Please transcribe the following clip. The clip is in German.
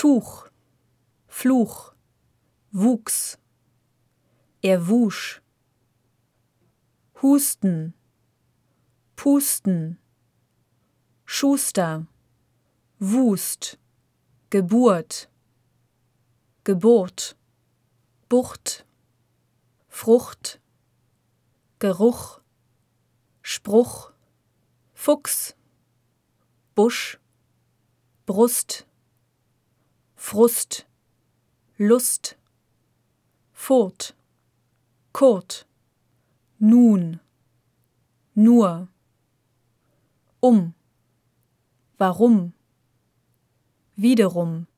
Tuch, Fluch, Wuchs, er wusch. Husten, Pusten, Schuster, Wust, Geburt, Geburt, Bucht, Frucht, Geruch, Spruch, Fuchs, Busch, Brust, Frust, Lust, Furt, Kurt, nun, nur, warum, wiederum,